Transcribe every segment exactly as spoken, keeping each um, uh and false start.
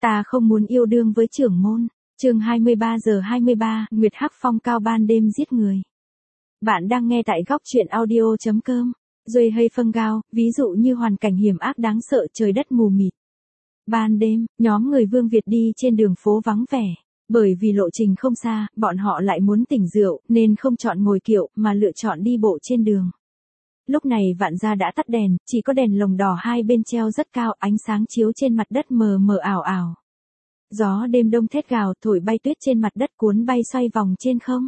Ta không muốn yêu đương với trưởng môn. Chương hai mươi ba giờ hai mươi ba, Nguyệt Hắc Phong cao ban đêm giết người. Bạn đang nghe tại góc truyện audio chấm com. Duy hay phân gao, ví dụ như hoàn cảnh hiểm ác đáng sợ, trời đất mù mịt. Ban đêm, nhóm người Vương Việt đi trên đường phố vắng vẻ. Bởi vì lộ trình không xa, bọn họ lại muốn tỉnh rượu, nên không chọn ngồi kiệu, mà lựa chọn đi bộ trên đường. Lúc này vạn gia đã tắt đèn, chỉ có đèn lồng đỏ hai bên treo rất cao, ánh sáng chiếu trên mặt đất mờ mờ ảo ảo. Gió đêm đông thét gào, thổi bay tuyết trên mặt đất cuốn bay xoay vòng trên không.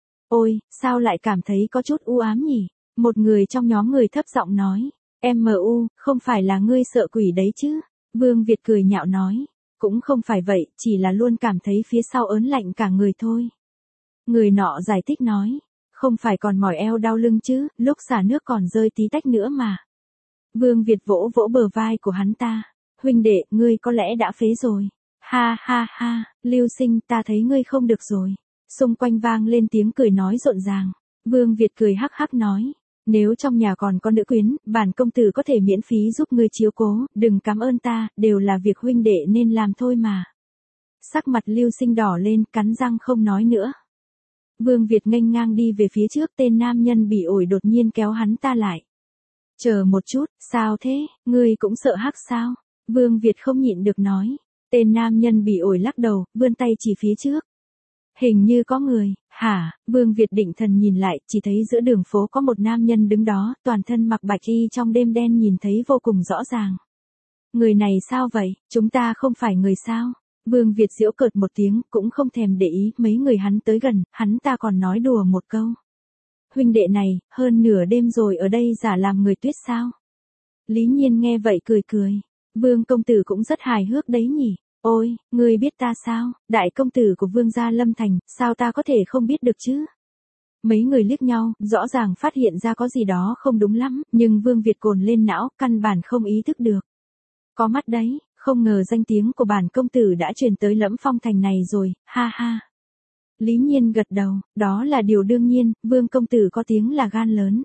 Ôi, sao lại cảm thấy có chút u ám nhỉ? Một người trong nhóm người thấp giọng nói. Em mờ u, không phải là ngươi sợ quỷ đấy chứ? Vương Việt cười nhạo nói. Cũng không phải vậy, chỉ là luôn cảm thấy phía sau ớn lạnh cả người thôi. Người nọ giải thích nói. Không phải còn mỏi eo đau lưng chứ, lúc xả nước còn rơi tí tách nữa mà. Vương Việt vỗ vỗ bờ vai của hắn ta. Huynh đệ, ngươi có lẽ đã phế rồi. Ha ha ha, Lưu Sinh, ta thấy ngươi không được rồi. Xung quanh vang lên tiếng cười nói rộn ràng. Vương Việt cười hắc hắc nói. Nếu trong nhà còn có nữ quyến, bản công tử có thể miễn phí giúp ngươi chiếu cố, đừng cảm ơn ta, đều là việc huynh đệ nên làm thôi mà. Sắc mặt Lưu Sinh đỏ lên, cắn răng không nói nữa. Vương Việt nghênh ngang đi về phía trước, tên nam nhân bị ổi đột nhiên kéo hắn ta lại. Chờ một chút, sao thế, ngươi cũng sợ hắc sao? Vương Việt không nhịn được nói. Tên nam nhân bị ổi lắc đầu, vươn tay chỉ phía trước. Hình như có người, hả? Vương Việt định thần nhìn lại, chỉ thấy giữa đường phố có một nam nhân đứng đó, toàn thân mặc bạch y trong đêm đen nhìn thấy vô cùng rõ ràng. Người này sao vậy, chúng ta không phải người sao? Vương Việt giễu cợt một tiếng, cũng không thèm để ý, mấy người hắn tới gần, hắn ta còn nói đùa một câu. Huynh đệ này, hơn nửa đêm rồi ở đây giả làm người tuyết sao? Lý Nhiên nghe vậy cười cười. Vương công tử cũng rất hài hước đấy nhỉ. Ôi, ngươi biết ta sao? Đại công tử của Vương gia Lâm Thành, sao ta có thể không biết được chứ? Mấy người liếc nhau, rõ ràng phát hiện ra có gì đó không đúng lắm, nhưng Vương Việt cồn lên não, căn bản không ý thức được. Có mắt đấy, không ngờ danh tiếng của bản công tử đã truyền tới Lẫm Phong thành này rồi, ha ha. Lý Nhiên gật đầu, đó là điều đương nhiên, Vương công tử có tiếng là gan lớn.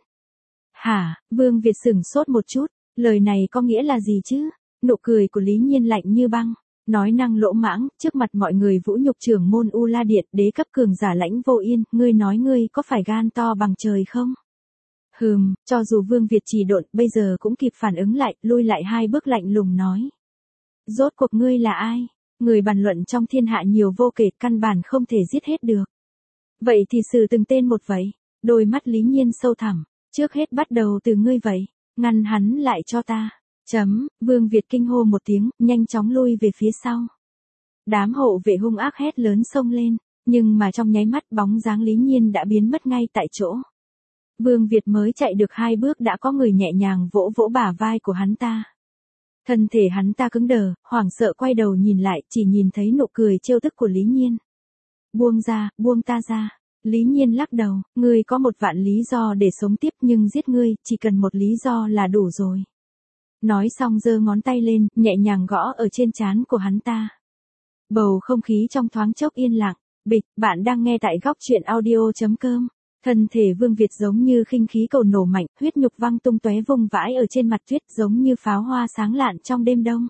Hả? Vương Việt sửng sốt một chút, lời này có nghĩa là gì chứ? Nụ cười của Lý Nhiên lạnh như băng, nói năng lỗ mãng, trước mặt mọi người vũ nhục trưởng môn U La Điện, đế cấp cường giả Lãnh Vô Yên, ngươi nói ngươi có phải gan to bằng trời không? Hừm, cho dù Vương Việt trì độn, bây giờ cũng kịp phản ứng lại, lui lại hai bước lạnh lùng nói. Rốt cuộc ngươi là ai? Người bàn luận trong thiên hạ nhiều vô kể, căn bản không thể giết hết được. Vậy thì xử từng tên một vậy. Đôi mắt Lý Nhiên sâu thẳm, trước hết bắt đầu từ ngươi vậy, ngăn hắn lại cho ta. Chấm, Vương Việt kinh hô một tiếng, nhanh chóng lui về phía sau. Đám hộ vệ hung ác hét lớn xông lên, nhưng mà trong nháy mắt bóng dáng Lý Nhiên đã biến mất ngay tại chỗ. Vương Việt mới chạy được hai bước đã có người nhẹ nhàng vỗ vỗ bả vai của hắn ta. Thân thể hắn ta cứng đờ, hoảng sợ quay đầu nhìn lại, chỉ nhìn thấy nụ cười trêu tức của Lý Nhiên. Buông ra, buông ta ra. Lý Nhiên lắc đầu, ngươi có một vạn lý do để sống tiếp nhưng giết ngươi, chỉ cần một lý do là đủ rồi. Nói xong giơ ngón tay lên, nhẹ nhàng gõ ở trên trán của hắn ta. Bầu không khí trong thoáng chốc yên lặng. Bịch, bạn đang nghe tại góc truyện audio chấm com. Thân thể Vương Việt giống như khinh khí cầu nổ mạnh, huyết nhục văng tung tóe vung vãi ở trên mặt tuyết giống như pháo hoa sáng lạn trong đêm đông.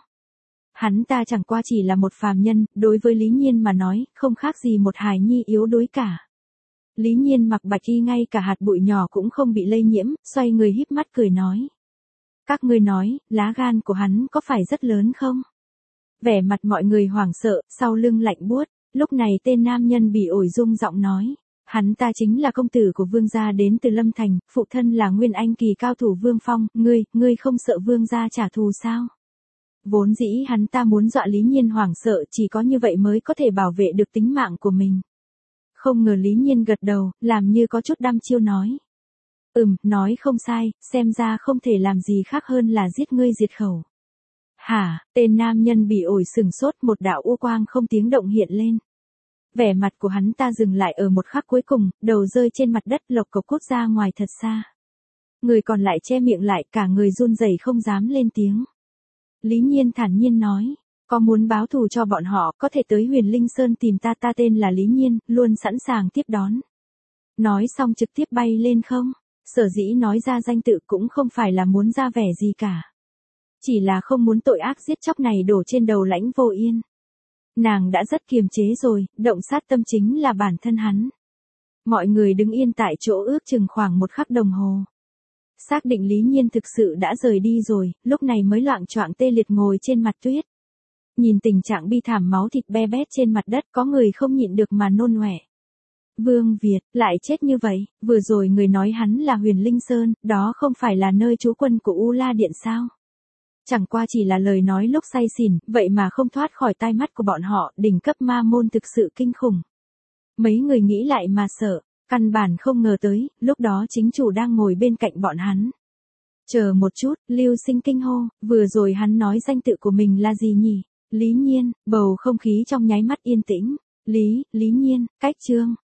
Hắn ta chẳng qua chỉ là một phàm nhân, đối với Lý Nhiên mà nói, không khác gì một hài nhi yếu đuối cả. Lý Nhiên mặc bạch y ngay cả hạt bụi nhỏ cũng không bị lây nhiễm, xoay người híp mắt cười nói. Các ngươi nói, lá gan của hắn có phải rất lớn không? Vẻ mặt mọi người hoảng sợ, sau lưng lạnh buốt, lúc này tên nam nhân bị ổi rung giọng nói. Hắn ta chính là công tử của Vương gia đến từ Lâm Thành, phụ thân là Nguyên Anh kỳ cao thủ Vương Phong, ngươi, ngươi không sợ Vương gia trả thù sao? Vốn dĩ hắn ta muốn dọa Lý Nhiên hoảng sợ, chỉ có như vậy mới có thể bảo vệ được tính mạng của mình. Không ngờ Lý Nhiên gật đầu, làm như có chút đăm chiêu nói. Ừm, nói không sai, xem ra không thể làm gì khác hơn là giết ngươi diệt khẩu. Hả? Tên nam nhân bị ổi sừng sốt, một đạo u quang không tiếng động hiện lên. Vẻ mặt của hắn ta dừng lại ở một khắc cuối cùng, đầu rơi trên mặt đất lộc cộc cốt ra ngoài thật xa. Người còn lại che miệng lại, cả người run rẩy không dám lên tiếng. Lý Nhiên thản nhiên nói, có muốn báo thù cho bọn họ, có thể tới Huyền Linh Sơn tìm ta, ta tên là Lý Nhiên, luôn sẵn sàng tiếp đón. Nói xong trực tiếp bay lên không, sở dĩ nói ra danh tự cũng không phải là muốn ra vẻ gì cả. Chỉ là không muốn tội ác giết chóc này đổ trên đầu Lãnh Vô Yên. Nàng đã rất kiềm chế rồi, động sát tâm chính là bản thân hắn. Mọi người đứng yên tại chỗ ước chừng khoảng một khắc đồng hồ. Xác định Lý Nhiên thực sự đã rời đi rồi, lúc này mới loạng choạng tê liệt ngồi trên mặt tuyết. Nhìn tình trạng bi thảm máu thịt be bét trên mặt đất, có người không nhịn được mà nôn ọe. Vương Việt, lại chết như vậy, vừa rồi người nói hắn là Huyền Linh Sơn, đó không phải là nơi trú quân của U La Điện sao? Chẳng qua chỉ là lời nói lúc say xỉn, vậy mà không thoát khỏi tai mắt của bọn họ, đỉnh cấp ma môn thực sự kinh khủng. Mấy người nghĩ lại mà sợ, căn bản không ngờ tới, lúc đó chính chủ đang ngồi bên cạnh bọn hắn. Chờ một chút, Lưu Sinh kinh hô, vừa rồi hắn nói danh tự của mình là gì nhỉ? Lý Nhiên, bầu không khí trong nháy mắt yên tĩnh. Lý, Lý Nhiên, cách Trương,